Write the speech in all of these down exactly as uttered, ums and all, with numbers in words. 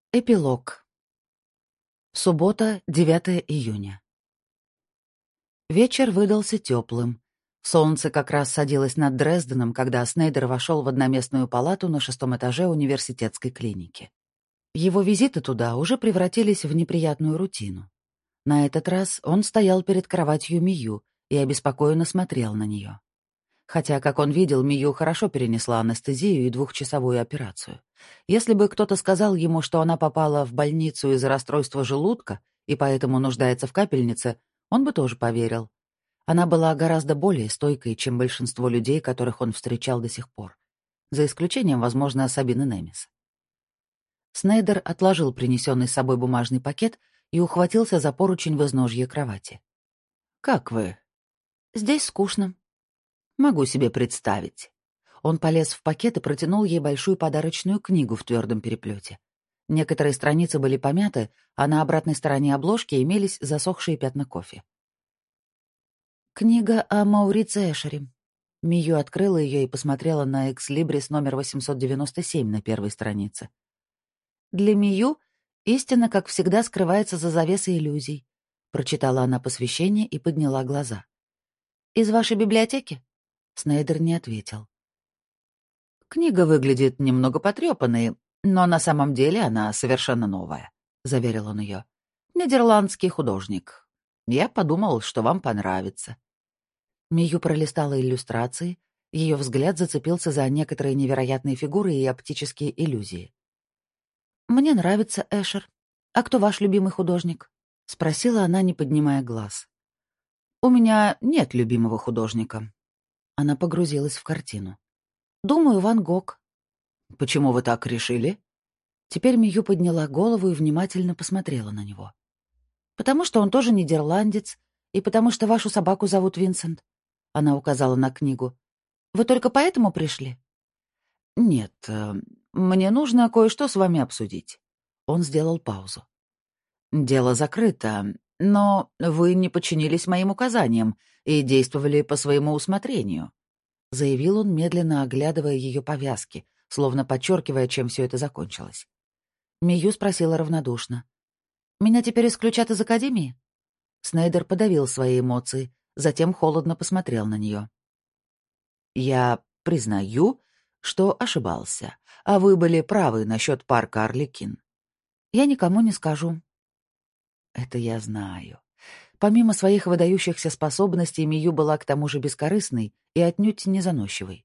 Эпилог. Суббота, девятое июня. Вечер выдался теплым. Солнце как раз садилось над Дрезденом, когда Снейдер вошел в одноместную палату на шестом этаже университетской клиники. Его визиты туда уже превратились в неприятную рутину. На этот раз он стоял перед кроватью Мию и обеспокоенно смотрел на нее. Хотя, как он видел, Мию хорошо перенесла анестезию и двухчасовую операцию. Если бы кто-то сказал ему, что она попала в больницу из-за расстройства желудка и поэтому нуждается в капельнице, он бы тоже поверил. Она была гораздо более стойкой, чем большинство людей, которых он встречал до сих пор. За исключением, возможно, Сабины Немис. Снейдер отложил принесенный с собой бумажный пакет и ухватился за поручень в изножье кровати. «Как вы?» «Здесь скучно». «Могу себе представить». Он полез в пакет и протянул ей большую подарочную книгу в твердом переплете. Некоторые страницы были помяты, а на обратной стороне обложки имелись засохшие пятна кофе. «Книга о Маурице Эшере». Мию открыла ее и посмотрела на экслибрис номер восемьсот девяносто семь на первой странице. «Для Мию истина, как всегда, скрывается за завесой иллюзий», — прочитала она посвящение и подняла глаза. «Из вашей библиотеки?» Снейдер не ответил. «Книга выглядит немного потрепанной, но на самом деле она совершенно новая», — заверил он ее. «Нидерландский художник. Я подумал, что вам понравится». Мию пролистала иллюстрации, ее взгляд зацепился за некоторые невероятные фигуры и оптические иллюзии. «Мне нравится Эшер. А кто ваш любимый художник?» — спросила она, не поднимая глаз. «У меня нет любимого художника». Она погрузилась в картину. «Думаю, Ван Гог». «Почему вы так решили?» Теперь Мию подняла голову и внимательно посмотрела на него. «Потому что он тоже нидерландец, и потому что вашу собаку зовут Винсент». Она указала на книгу. «Вы только поэтому пришли?» «Нет, э, мне нужно кое-что с вами обсудить». Он сделал паузу. «Дело закрыто, но вы не подчинились моим указаниям и действовали по своему усмотрению», — заявил он, медленно оглядывая ее повязки, словно подчеркивая, чем все это закончилось. Мию спросила равнодушно. «Меня теперь исключат из академии?» Снейдер подавил свои эмоции, затем холодно посмотрел на нее. «Я признаю, что ошибался, а вы были правы насчет парка Арлекин». «Я никому не скажу». «Это я знаю». Помимо своих выдающихся способностей, Мию была к тому же бескорыстной и отнюдь не заносчивой.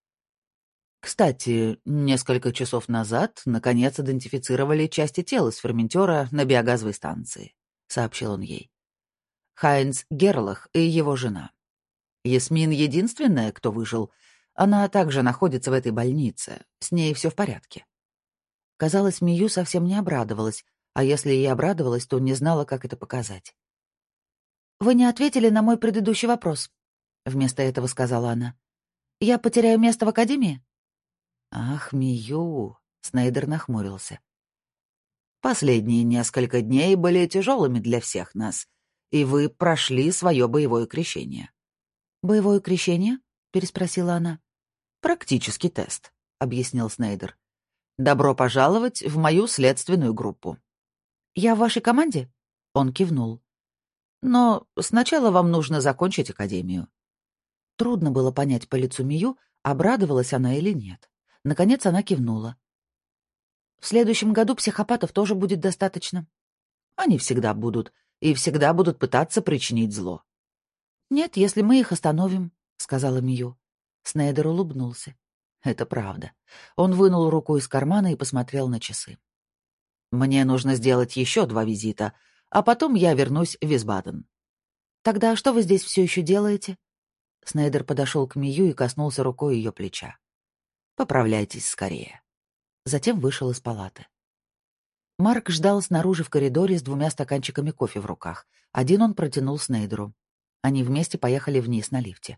Кстати, несколько часов назад, наконец, идентифицировали части тела с ферментера на биогазовой станции, — сообщил он ей. Хайнц Герлах и его жена. Ясмин единственная, кто выжил. Она также находится в этой больнице. С ней все в порядке. Казалось, Мию совсем не обрадовалась, а если и обрадовалась, то не знала, как это показать. «Вы не ответили на мой предыдущий вопрос», — вместо этого сказала она. «Я потеряю место в академии?» «Ах, Мию!» — Снейдер нахмурился. «Последние несколько дней были тяжелыми для всех нас, и вы прошли свое боевое крещение». «Боевое крещение?» — переспросила она. «Практический тест», — объяснил Снейдер. «Добро пожаловать в мою следственную группу». «Я в вашей команде?» — он кивнул. «Но сначала вам нужно закончить академию». Трудно было понять по лицу Мию, обрадовалась она или нет. Наконец она кивнула. «В следующем году психопатов тоже будет достаточно». «Они всегда будут, и всегда будут пытаться причинить зло». «Нет, если мы их остановим», — сказала Мию. Снейдер улыбнулся. «Это правда». Он вынул руку из кармана и посмотрел на часы. «Мне нужно сделать еще два визита, а потом я вернусь в Висбаден». «Тогда что вы здесь все еще делаете?» Снейдер подошел к Мию и коснулся рукой ее плеча. «Поправляйтесь скорее». Затем вышел из палаты. Марк ждал снаружи в коридоре с двумя стаканчиками кофе в руках. Один он протянул Снейдеру. Они вместе поехали вниз на лифте.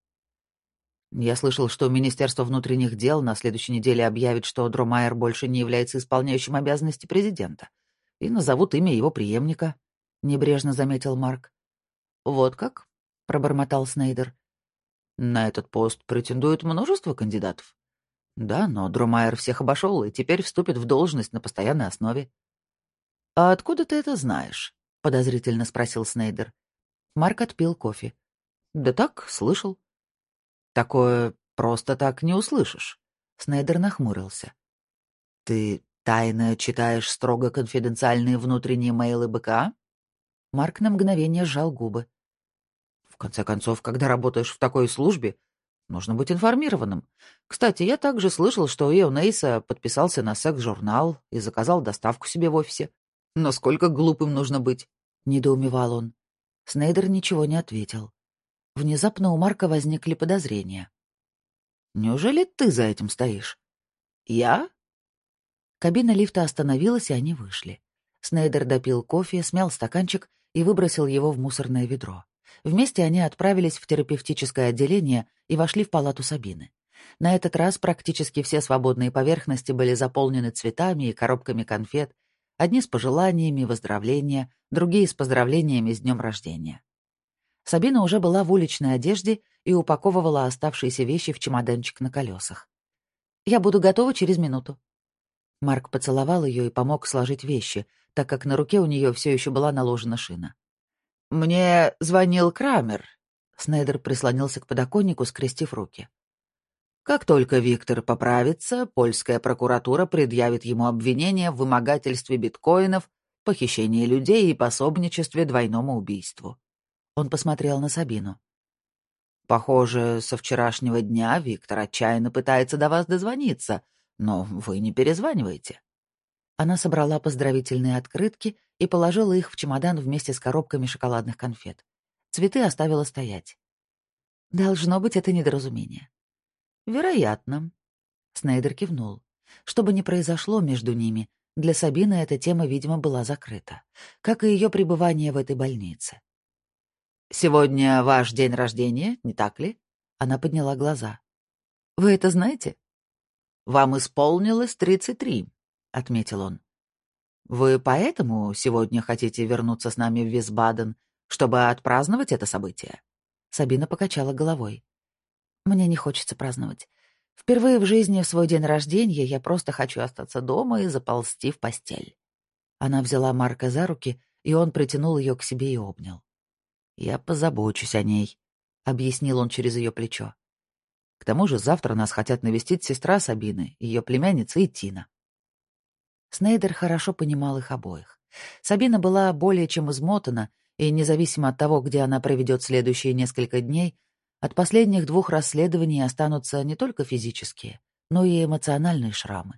«Я слышал, что Министерство внутренних дел на следующей неделе объявит, что Дромайер больше не является исполняющим обязанности президента, и назовут имя его преемника», — небрежно заметил Марк. «Вот как?» — пробормотал Снейдер. «На этот пост претендует множество кандидатов. Да, но Друмайер всех обошел и теперь вступит в должность на постоянной основе. «А откуда ты это знаешь?» — подозрительно спросил Снейдер. Марк отпил кофе. «Да так, слышал». «Такое просто так не услышишь». Снейдер нахмурился. «Ты тайно читаешь строго конфиденциальные внутренние мейлы БК?» Марк на мгновение сжал губы. «В конце концов, когда работаешь в такой службе, нужно быть информированным. Кстати, я также слышал, что Ио Нейса подписался на секс-журнал и заказал доставку себе в офисе. Но сколько глупым нужно быть?» — недоумевал он. Снейдер ничего не ответил. Внезапно у Марка возникли подозрения. «Неужели ты за этим стоишь?» «Я?» Кабина лифта остановилась, и они вышли. Снейдер допил кофе, смял стаканчик и выбросил его в мусорное ведро. Вместе они отправились в терапевтическое отделение и вошли в палату Сабины. На этот раз практически все свободные поверхности были заполнены цветами и коробками конфет, одни с пожеланиями выздоровления, другие с поздравлениями с днем рождения. Сабина уже была в уличной одежде и упаковывала оставшиеся вещи в чемоданчик на колесах. «Я буду готова через минуту». Марк поцеловал ее и помог сложить вещи, так как на руке у нее все еще была наложена шина. «Мне звонил Крамер». Снейдер прислонился к подоконнику, скрестив руки. «Как только Виктор поправится, польская прокуратура предъявит ему обвинение в вымогательстве биткоинов, похищении людей и пособничестве двойному убийству». Он посмотрел на Сабину. «Похоже, со вчерашнего дня Виктор отчаянно пытается до вас дозвониться, но вы не перезваниваете». Она собрала поздравительные открытки и положила их в чемодан вместе с коробками шоколадных конфет. Цветы оставила стоять. «Должно быть, это недоразумение». «Вероятно». Снейдер кивнул. Что бы ни произошло между ними, для Сабины эта тема, видимо, была закрыта, как и ее пребывание в этой больнице. «Сегодня ваш день рождения, не так ли?» Она подняла глаза. «Вы это знаете?» «Вам исполнилось тридцать три», — отметил он. «Вы поэтому сегодня хотите вернуться с нами в Висбаден, чтобы отпраздновать это событие?» Сабина покачала головой. «Мне не хочется праздновать. Впервые в жизни в свой день рождения я просто хочу остаться дома и заползти в постель». Она взяла Марка за руки, и он притянул ее к себе и обнял. «Я позабочусь о ней», — объяснил он через ее плечо. «К тому же завтра нас хотят навестить сестра Сабины, ее племянница и Тина». Снейдер хорошо понимал их обоих. Сабина была более чем измотана, и независимо от того, где она проведет следующие несколько дней, от последних двух расследований останутся не только физические, но и эмоциональные шрамы.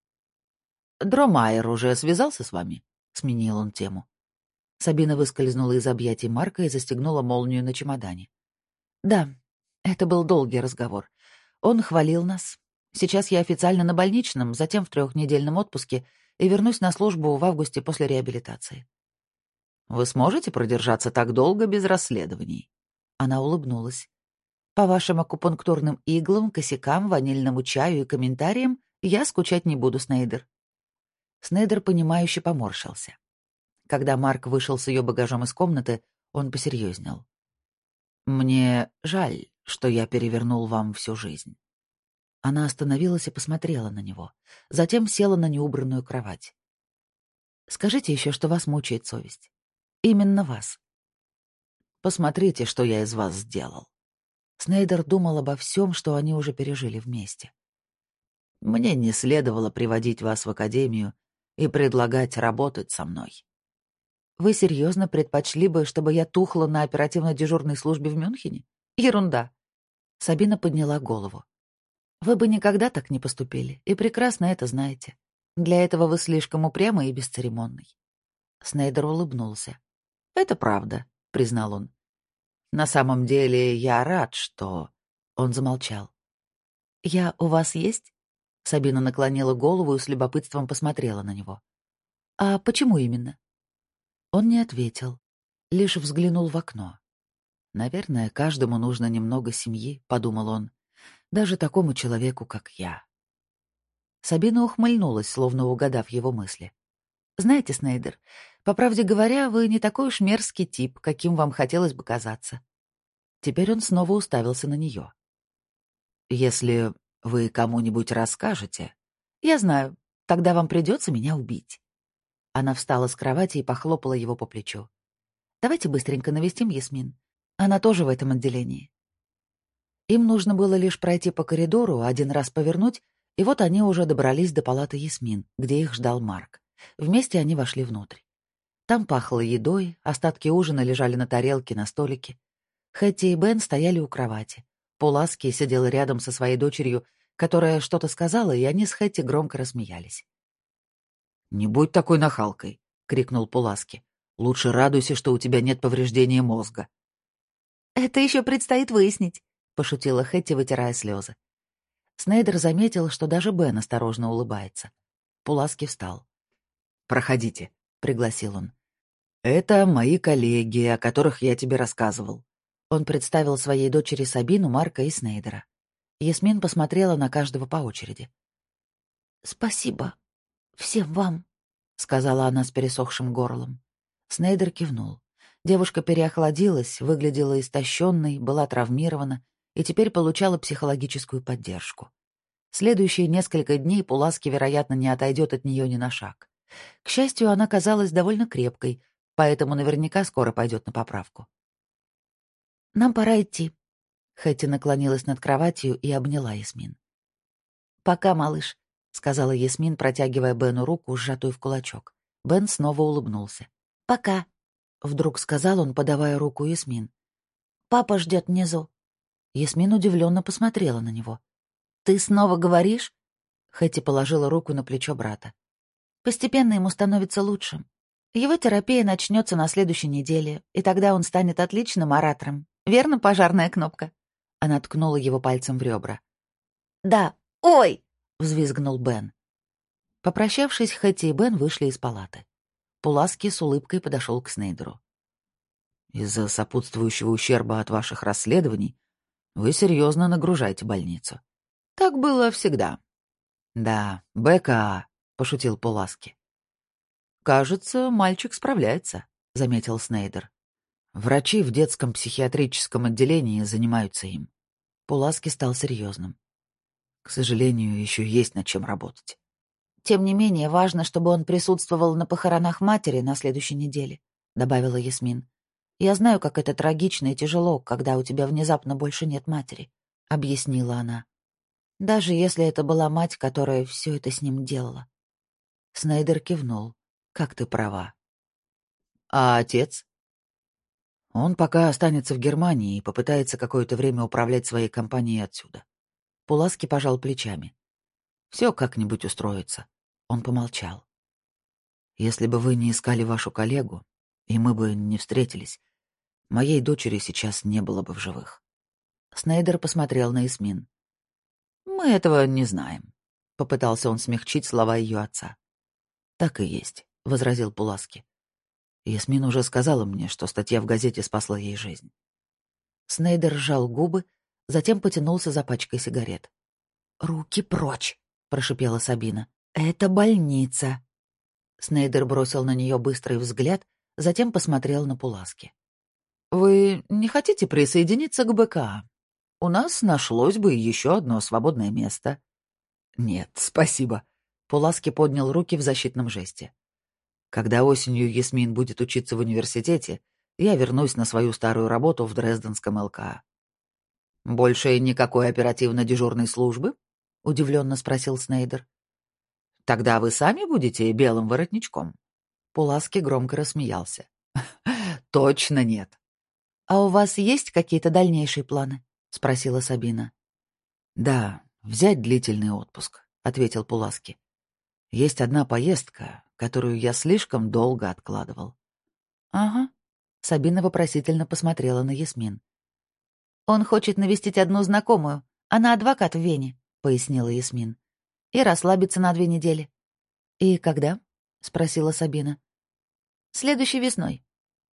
«Дромайер уже связался с вами?» — сменил он тему. Сабина выскользнула из объятий Марка и застегнула молнию на чемодане. «Да, это был долгий разговор. Он хвалил нас. Сейчас я официально на больничном, затем в трехнедельном отпуске и вернусь на службу в августе после реабилитации». «Вы сможете продержаться так долго без расследований?» Она улыбнулась. «По вашим акупунктурным иглам, косякам, ванильному чаю и комментариям я скучать не буду, Снейдер». Снейдер, понимающе поморщился. Когда Марк вышел с ее багажом из комнаты, он посерьезнел. «Мне жаль, что я перевернул вам всю жизнь». Она остановилась и посмотрела на него, затем села на неубранную кровать. «Скажите еще, что вас мучает совесть. Именно вас». «Посмотрите, что я из вас сделал». Снейдер думал обо всем, что они уже пережили вместе. «Мне не следовало приводить вас в академию и предлагать работать со мной». «Вы серьезно предпочли бы, чтобы я тухла на оперативно-дежурной службе в Мюнхене? Ерунда». Сабина подняла голову. «Вы бы никогда так не поступили, и прекрасно это знаете. Для этого вы слишком упрямый и бесцеремонный». Снейдер улыбнулся. «Это правда», — признал он. «На самом деле я рад, что...» Он замолчал. «Я у вас есть?» Сабина наклонила голову и с любопытством посмотрела на него. «А почему именно?» Он не ответил, лишь взглянул в окно. «Наверное, каждому нужно немного семьи», — подумал он, — «даже такому человеку, как я». Сабина ухмыльнулась, словно угадав его мысли. «Знаете, Снейдер, по правде говоря, вы не такой уж мерзкий тип, каким вам хотелось бы казаться». Теперь он снова уставился на нее. «Если Вы кому-нибудь расскажете? Я знаю. Тогда вам придется меня убить. Она встала с кровати и похлопала его по плечу. Давайте быстренько навестим Ясмин. Она тоже в этом отделении. Им нужно было лишь пройти по коридору, один раз повернуть, и вот они уже добрались до палаты Ясмин, где их ждал Марк. Вместе они вошли внутрь. Там пахло едой, остатки ужина лежали на тарелке, на столике. Хэтти и Бен стояли у кровати. Пуласки сидел рядом со своей дочерью, которая что-то сказала, и они с Хэтти громко рассмеялись. «Не будь такой нахалкой!» — крикнул Пуласки. «Лучше радуйся, что у тебя нет повреждения мозга». «Это еще предстоит выяснить», — пошутила Хэтти, вытирая слезы. Снейдер заметил, что даже Бен осторожно улыбается. Пуласки встал. «Проходите», — пригласил он. «Это мои коллеги, о которых я тебе рассказывал». Он представил своей дочери Сабину, Марка и Снейдера. Ясмин посмотрела на каждого по очереди. «Спасибо всем вам», — сказала она с пересохшим горлом. Снейдер кивнул. Девушка переохладилась, выглядела истощенной, была травмирована и теперь получала психологическую поддержку. Следующие несколько дней Пуласки, вероятно, не отойдет от нее ни на шаг. К счастью, она казалась довольно крепкой, поэтому наверняка скоро пойдет на поправку. «Нам пора идти». Хэтти наклонилась над кроватью и обняла Ясмин. «Пока, малыш», — сказала Ясмин, протягивая Бену руку, сжатую в кулачок. Бен снова улыбнулся. «Пока», — вдруг сказал он, подавая руку Ясмин. «Папа ждет внизу». Ясмин удивленно посмотрела на него. «Ты снова говоришь?» Хэтти положила руку на плечо брата. «Постепенно ему становится лучше. Его терапия начнется на следующей неделе, и тогда он станет отличным оратором. Верно, пожарная кнопка?» Она ткнула его пальцем в ребра. «Да. Ой!» — взвизгнул Бен. Попрощавшись, Хэтти и Бен вышли из палаты. Пуласки с улыбкой подошел к Снейдеру. «Из-за сопутствующего ущерба от ваших расследований вы серьезно нагружаете больницу. Так было всегда». «Да, БКА», — пошутил Пуласки. «Кажется, мальчик справляется», — заметил Снейдер. «Врачи в детском психиатрическом отделении занимаются им». Пуласки стал серьезным. «К сожалению, еще есть над чем работать». «Тем не менее, важно, чтобы он присутствовал на похоронах матери на следующей неделе», — добавила Ясмин. «Я знаю, как это трагично и тяжело, когда у тебя внезапно больше нет матери», — объяснила она. «Даже если это была мать, которая все это с ним делала». Снейдер кивнул. «Как ты права». «А отец?» «Он пока останется в Германии и попытается какое-то время управлять своей компанией отсюда». Пуласки пожал плечами. «Все как-нибудь устроится». Он помолчал. «Если бы вы не искали вашу коллегу, и мы бы не встретились, моей дочери сейчас не было бы в живых». Снейдер посмотрел на Ясмин. «Мы этого не знаем», — попытался он смягчить слова ее отца. «Так и есть», — возразил Пуласки. «Ясмин уже сказала мне, что статья в газете спасла ей жизнь». Снейдер сжал губы, затем потянулся за пачкой сигарет. «Руки прочь!» — прошипела Сабина. «Это больница!» Снейдер бросил на нее быстрый взгляд, затем посмотрел на Пуласки. «Вы не хотите присоединиться к БКА? У нас нашлось бы еще одно свободное место». «Нет, спасибо». Пуласки поднял руки в защитном жесте. «Когда осенью Ясмин будет учиться в университете, я вернусь на свою старую работу в Дрезденском ЛКА». «Больше никакой оперативно-дежурной службы?» — удивленно спросил Снейдер. «Тогда вы сами будете белым воротничком?» Пуласки громко рассмеялся. «Точно нет». «А у вас есть какие-то дальнейшие планы?» — спросила Сабина. «Да, взять длительный отпуск», — ответил Пуласки. «Есть одна поездка, которую я слишком долго откладывал». «Ага». Сабина вопросительно посмотрела на Ясмин. «Он хочет навестить одну знакомую. Она адвокат в Вене», — пояснила Ясмин. «И расслабиться на две недели». «И когда?» — спросила Сабина. «Следующей весной».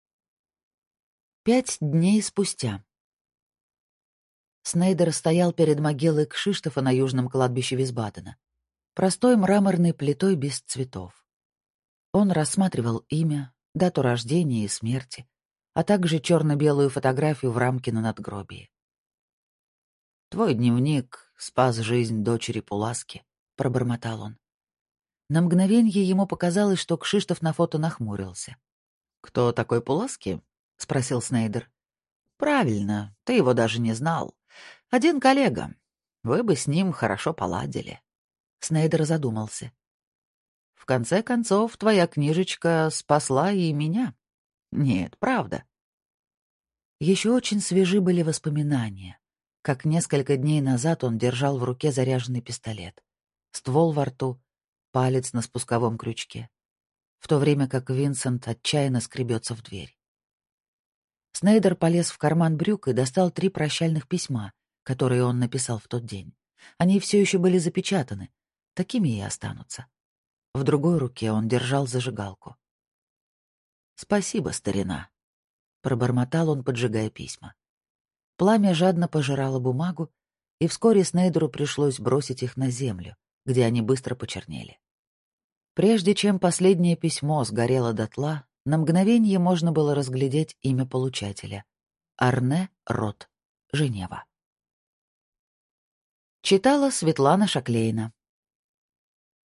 Пять дней спустя. Снейдер стоял перед могилой Кшиштофа на южном кладбище Висбадена. Простой мраморной плитой без цветов. Он рассматривал имя, дату рождения и смерти, а также черно-белую фотографию в рамке на надгробии. «Твой дневник спас жизнь дочери Пуласки», — пробормотал он. На мгновенье ему показалось, что Кшиштоф на фото нахмурился. «Кто такой Пуласки?» — спросил Снейдер. «Правильно, ты его даже не знал. Один коллега. Вы бы с ним хорошо поладили». Снейдер задумался. «В конце концов, твоя книжечка спасла и меня. Нет, правда». Еще очень свежи были воспоминания, как несколько дней назад он держал в руке заряженный пистолет, ствол во рту, палец на спусковом крючке, в то время как Винсент отчаянно скребется в дверь. Снейдер полез в карман брюк и достал три прощальных письма, которые он написал в тот день. Они все еще были запечатаны, такими и останутся. В другой руке он держал зажигалку. «Спасибо, старина», — пробормотал он, поджигая письма. Пламя жадно пожирало бумагу, и вскоре Снейдеру пришлось бросить их на землю, где они быстро почернели. Прежде чем последнее письмо сгорело дотла, на мгновение можно было разглядеть имя получателя — Арне Рот, Женева. Читала Светлана Шаклейна.